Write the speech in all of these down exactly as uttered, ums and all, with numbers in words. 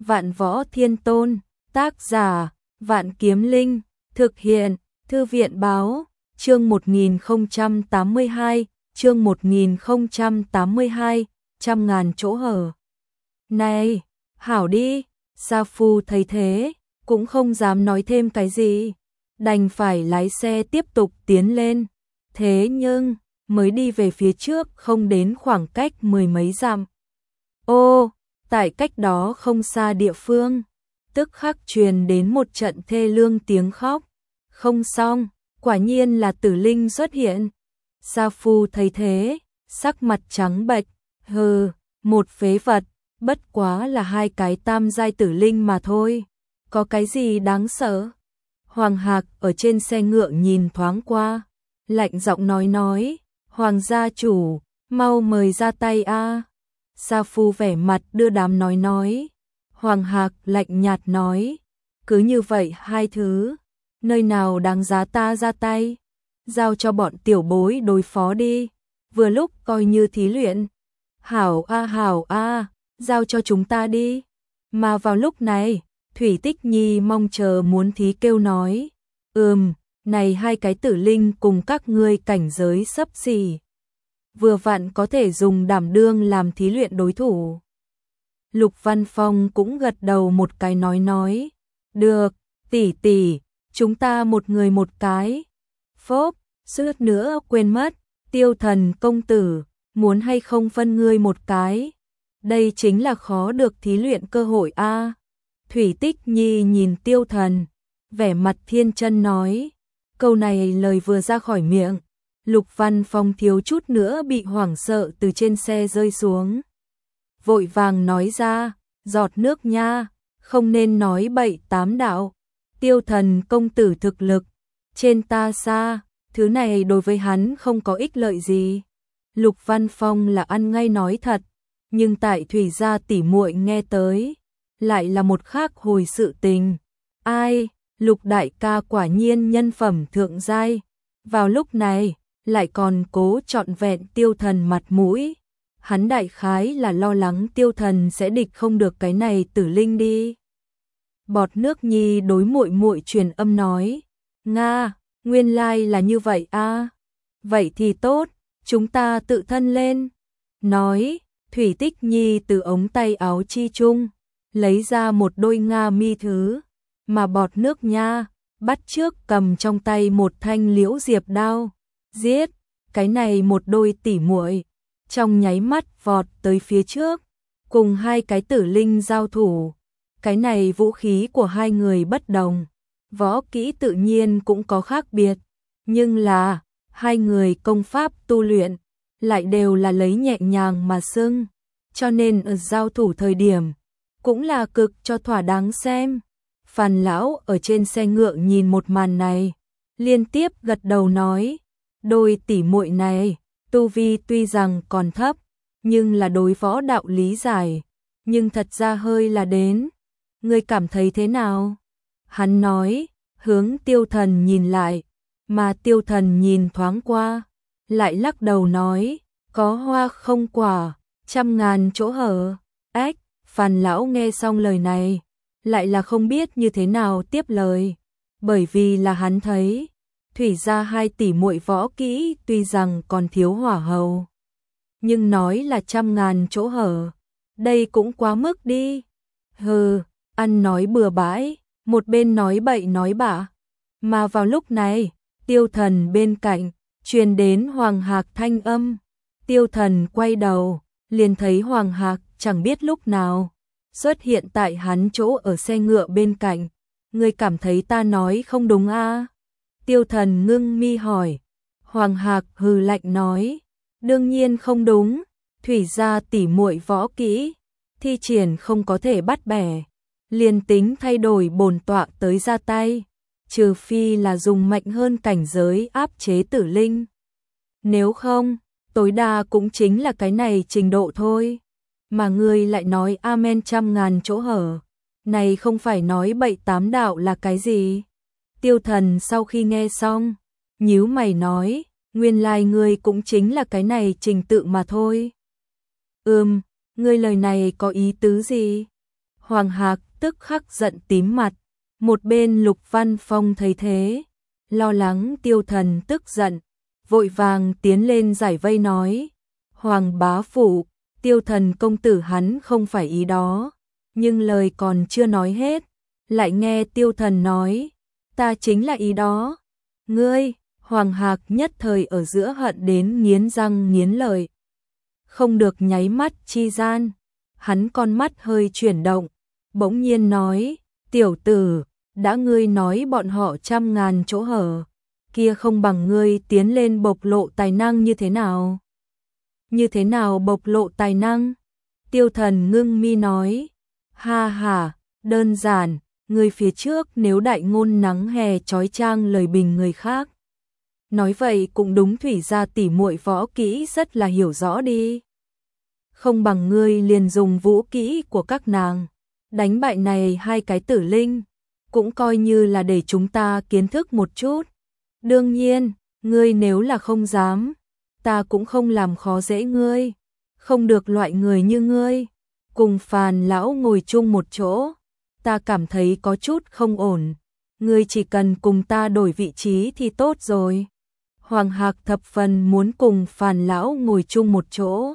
Vạn Võ Thiên Tôn, tác giả, Vạn Kiếm Linh, thực hiện, Thư viện báo, chương một nghìn không trăm tám mươi hai, chương một nghìn không trăm tám mươi hai, trăm ngàn chỗ hở. Này, hảo đi, Sa Phu thấy thế, cũng không dám nói thêm cái gì, đành phải lái xe tiếp tục tiến lên. Thế nhưng, mới đi về phía trước không đến khoảng cách mười mấy dặm. Ô, tại cách đó không xa địa phương, tức khắc truyền đến một trận thê lương tiếng khóc. Không xong, quả nhiên là Tử Linh xuất hiện. Sa Phu thấy thế, sắc mặt trắng bệch, hừ, một phế vật, bất quá là hai cái tam giai Tử Linh mà thôi, có cái gì đáng sợ. Hoàng Hạc ở trên xe ngựa nhìn thoáng qua, lạnh giọng nói nói, Hoàng gia chủ, mau mời ra tay a. Sa Phu vẻ mặt đưa đám nói nói. Hoàng Hạc lạnh nhạt nói, cứ như vậy hai thứ, nơi nào đáng giá ta ra tay, giao cho bọn tiểu bối đối phó đi, vừa lúc coi như thí luyện. Hảo a hảo a, giao cho chúng ta đi. Mà vào lúc này, Thủy Tích Nhi mong chờ muốn thí kêu nói, ừm, này hai cái Tử Linh cùng các ngươi cảnh giới xấp xỉ, vừa vặn có thể dùng đảm đương làm thí luyện đối thủ. Lục Văn Phong cũng gật đầu một cái nói nói, được, tỷ tỷ, chúng ta một người một cái. Phốp, suýt nữa quên mất, Tiêu Thần công tử, muốn hay không phân ngươi một cái. Đây chính là khó được thí luyện cơ hội a. Thủy Tích Nhi nhìn Tiêu Thần, vẻ mặt thiên chân nói, câu này lời vừa ra khỏi miệng, Lục Văn Phong thiếu chút nữa bị hoảng sợ từ trên xe rơi xuống. Vội vàng nói ra, giọt nước nha, không nên nói bậy tám đạo. Tiêu Thần công tử thực lực trên ta xa, thứ này đối với hắn không có ích lợi gì. Lục Văn Phong là ăn ngay nói thật, nhưng tại Thủy gia tỷ muội nghe tới, lại là một khác hồi sự tình. Ai, Lục đại ca quả nhiên nhân phẩm thượng giai, vào lúc này lại còn cố trọn vẹn Tiêu Thần mặt mũi. Hắn đại khái là lo lắng Tiêu Thần sẽ địch không được cái này Tử Linh đi. Bọt nước Nhi đối muội muội truyền âm nói, Nga, nguyên lai là như vậy a. Vậy thì tốt, chúng ta tự thân lên. Nói, Thủy Tích Nhi từ ống tay áo chi chung lấy ra một đôi Nga mi thứ, mà bọt nước nha bắt trước cầm trong tay một thanh liễu diệp đao, giết. Cái này một đôi tỉ muội trong nháy mắt vọt tới phía trước, cùng hai cái Tử Linh giao thủ. Cái này vũ khí của hai người bất đồng, võ kỹ tự nhiên cũng có khác biệt, nhưng là hai người công pháp tu luyện lại đều là lấy nhẹ nhàng mà xưng, cho nên ở giao thủ thời điểm cũng là cực cho thỏa đáng xem. Phàn lão ở trên xe ngựa nhìn một màn này, liên tiếp gật đầu nói, đôi tỷ muội này tu vi tuy rằng còn thấp, nhưng là đối võ đạo lý giải, nhưng thật ra hơi là đến. Ngươi cảm thấy thế nào? Hắn nói, hướng Tiêu Thần nhìn lại, mà Tiêu Thần nhìn thoáng qua, lại lắc đầu nói, có hoa không quả, trăm ngàn chỗ hở. Ách, Phàn lão nghe xong lời này, lại là không biết như thế nào tiếp lời, bởi vì là hắn thấy Thủy gia hai tỷ muội võ kỹ tuy rằng còn thiếu hỏa hầu, nhưng nói là trăm ngàn chỗ hở, đây cũng quá mức đi. Hừ, ăn nói bừa bãi, một bên nói bậy nói bạ. Mà vào lúc này, Tiêu Thần bên cạnh truyền đến Hoàng Hạc thanh âm. Tiêu Thần quay đầu, liền thấy Hoàng Hạc chẳng biết lúc nào xuất hiện tại hắn chỗ ở xe ngựa bên cạnh. Ngươi cảm thấy ta nói không đúng a? Tiêu Thần ngưng mi hỏi. Hoàng Hạc hừ lạnh nói, đương nhiên không đúng, Thủy gia tỷ muội võ kỹ thi triển không có thể bắt bẻ, liền tính thay đổi bổn tọa tới ra tay, trừ phi là dùng mạnh hơn cảnh giới áp chế Tử Linh. Nếu không, tối đa cũng chính là cái này trình độ thôi. Mà ngươi lại nói amen trăm ngàn chỗ hở, này không phải nói bậy tám đạo là cái gì? Tiêu Thần sau khi nghe xong, nhíu mày nói, nguyên lai ngươi cũng chính là cái này trình tự mà thôi. Ừm, ngươi lời này có ý tứ gì? Hoàng Hạc tức khắc giận tím mặt, một bên Lục Văn Phong thấy thế, lo lắng Tiêu Thần tức giận, vội vàng tiến lên giải vây nói, Hoàng bá phụ, Tiêu Thần công tử hắn không phải ý đó, nhưng lời còn chưa nói hết, lại nghe Tiêu Thần nói, ta chính là ý đó. Ngươi, Hoàng Hạc nhất thời ở giữa hận đến nghiến răng nghiến lợi. Không được nháy mắt chi gian, hắn con mắt hơi chuyển động, bỗng nhiên nói, tiểu tử, đã ngươi nói bọn họ trăm ngàn chỗ hở, kia không bằng ngươi tiến lên bộc lộ tài năng như thế nào? Như thế nào bộc lộ tài năng? Tiêu Thần ngưng mi nói, ha ha, đơn giản, ngươi phía trước nếu đại ngôn nắng hè chói chang lời bình người khác. Nói vậy cũng đúng, Thủy gia tỷ muội võ kỹ rất là hiểu rõ đi. Không bằng ngươi liền dùng vũ kỹ của các nàng, đánh bại này hai cái tử linh, cũng coi như là để chúng ta kiến thức một chút. Đương nhiên, ngươi nếu là không dám, ta cũng không làm khó dễ ngươi, không được loại người như ngươi cùng Phàn lão ngồi chung một chỗ, ta cảm thấy có chút không ổn, ngươi chỉ cần cùng ta đổi vị trí thì tốt rồi. Hoàng Hạc thập phần muốn cùng Phàn lão ngồi chung một chỗ,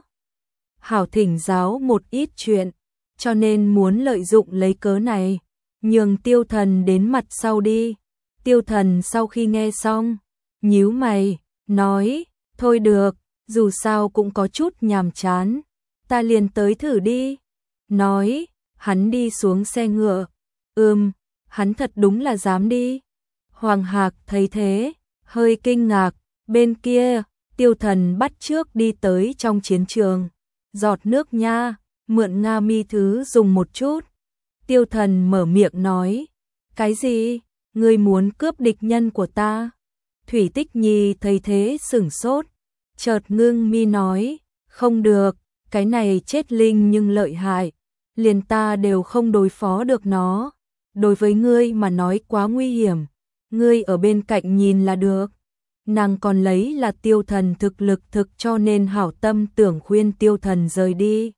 hảo thỉnh giáo một ít chuyện, cho nên muốn lợi dụng lấy cớ này, nhường Tiêu Thần đến mặt sau đi. Tiêu Thần sau khi nghe xong, nhíu mày, nói, thôi được, dù sao cũng có chút nhàm chán, ta liền tới thử đi. Nói, hắn đi xuống xe ngựa, ừm, hắn thật đúng là dám đi. Hoàng Hạc thấy thế, hơi kinh ngạc, bên kia, Tiêu Thần bắt trước đi tới trong chiến trường, giọt nước nha, mượn Nga mi thứ dùng một chút. Tiêu Thần mở miệng nói, cái gì, ngươi muốn cướp địch nhân của ta? Thủy Tích Nhi thấy thế sửng sốt, chợt ngưng mi nói, không được, cái này chết linh nhưng lợi hại, liền ta đều không đối phó được nó, đối với ngươi mà nói quá nguy hiểm, ngươi ở bên cạnh nhìn là được. Nàng còn lấy là Tiêu Thần thực lực thực cho nên hảo tâm tưởng khuyên Tiêu Thần rời đi.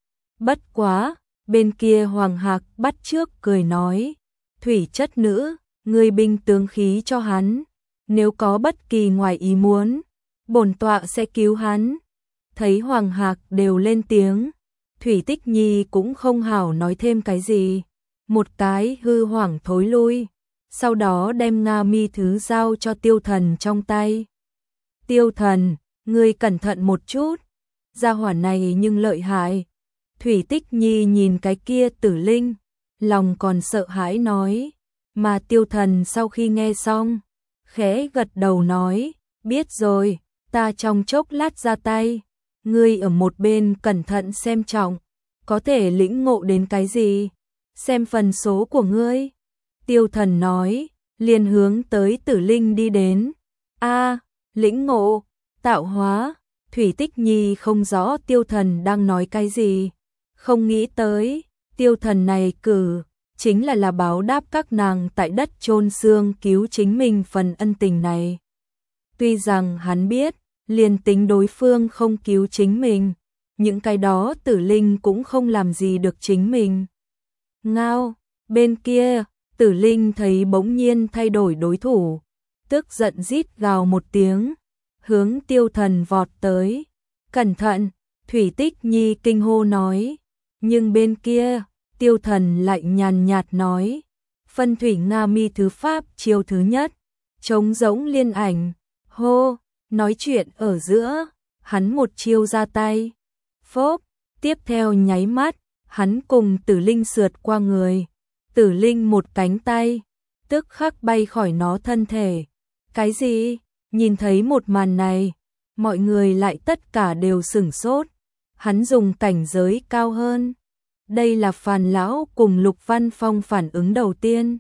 Bất quá, bên kia Hoàng Hạc bắt trước cười nói, Thủy chất nữ, ngươi binh tướng khí cho hắn, nếu có bất kỳ ngoài ý muốn, bổn tọa sẽ cứu hắn. Thấy Hoàng Hạc đều lên tiếng, Thủy Tích Nhi cũng không hảo nói thêm cái gì, một cái hư hoảng thối lui, sau đó đem Nga mi thứ giao cho Tiêu Thần trong tay. Tiêu Thần, ngươi cẩn thận một chút, gia hỏa này nhưng lợi hại. Thủy Tích Nhi nhìn cái kia tử linh, lòng còn sợ hãi nói, mà Tiêu Thần sau khi nghe xong, khẽ gật đầu nói, biết rồi, ta trong chốc lát ra tay, ngươi ở một bên cẩn thận xem trọng, có thể lĩnh ngộ đến cái gì, xem phần số của ngươi. Tiêu Thần nói, liền hướng tới tử linh đi đến. A, lĩnh ngộ, tạo hóa. Thủy Tích Nhi không rõ Tiêu Thần đang nói cái gì, không nghĩ tới, Tiêu Thần này cử, chính là là báo đáp các nàng tại đất chôn xương cứu chính mình phần ân tình này. Tuy rằng hắn biết, liền tính đối phương không cứu chính mình, những cái đó tử linh cũng không làm gì được chính mình. Ngao, bên kia, tử linh thấy bỗng nhiên thay đổi đối thủ, tức giận rít gào một tiếng, hướng Tiêu Thần vọt tới. Cẩn thận, Thủy Tích Nhi kinh hô nói, nhưng bên kia, Tiêu Thần lại nhàn nhạt nói, phân thủy Nga mi thứ pháp chiêu thứ nhất, trống rỗng liên ảnh, hô, nói chuyện ở giữa, hắn một chiêu ra tay, phốp, tiếp theo nháy mắt, hắn cùng tử linh sượt qua người, tử linh một cánh tay, tức khắc bay khỏi nó thân thể. Cái gì? Nhìn thấy một màn này, mọi người lại tất cả đều sửng sốt, hắn dùng cảnh giới cao hơn. Đây là Phàn lão cùng Lục Văn Phong phản ứng đầu tiên.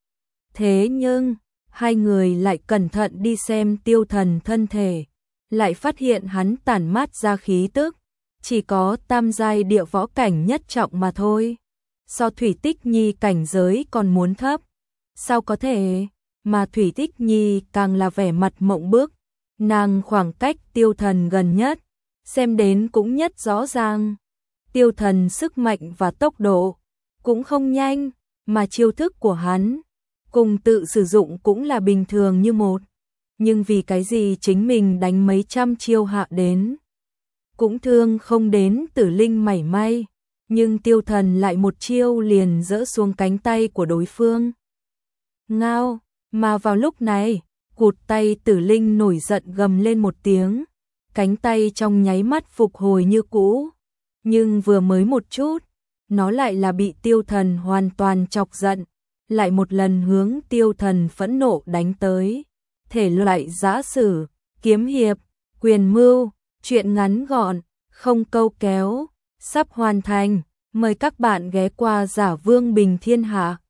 Thế nhưng, hai người lại cẩn thận đi xem Tiêu Thần thân thể, lại phát hiện hắn tản mát ra khí tức, chỉ có tam giai địa võ cảnh nhất trọng mà thôi. So Thủy Tích Nhi cảnh giới còn muốn thấp. Sao có thể? Mà Thủy Tích Nhi càng là vẻ mặt mộng bức, nàng khoảng cách Tiêu Thần gần nhất, xem đến cũng nhất rõ ràng. Tiêu Thần sức mạnh và tốc độ, cũng không nhanh, mà chiêu thức của hắn cùng tự sử dụng cũng là bình thường như một. Nhưng vì cái gì chính mình đánh mấy trăm chiêu hạ đến cũng thương không đến Tử Linh mảy may, nhưng Tiêu Thần lại một chiêu liền dỡ xuống cánh tay của đối phương. Ngao, mà vào lúc này, cụt tay Tử Linh nổi giận gầm lên một tiếng, cánh tay trong nháy mắt phục hồi như cũ, nhưng vừa mới một chút, nó lại là bị Tiêu Thần hoàn toàn chọc giận, lại một lần hướng Tiêu Thần phẫn nộ đánh tới. Thể loại giã sử, kiếm hiệp, quyền mưu, truyện ngắn gọn, không câu kéo, sắp hoàn thành, mời các bạn ghé qua Giả Vương Bình Thiên Hạ.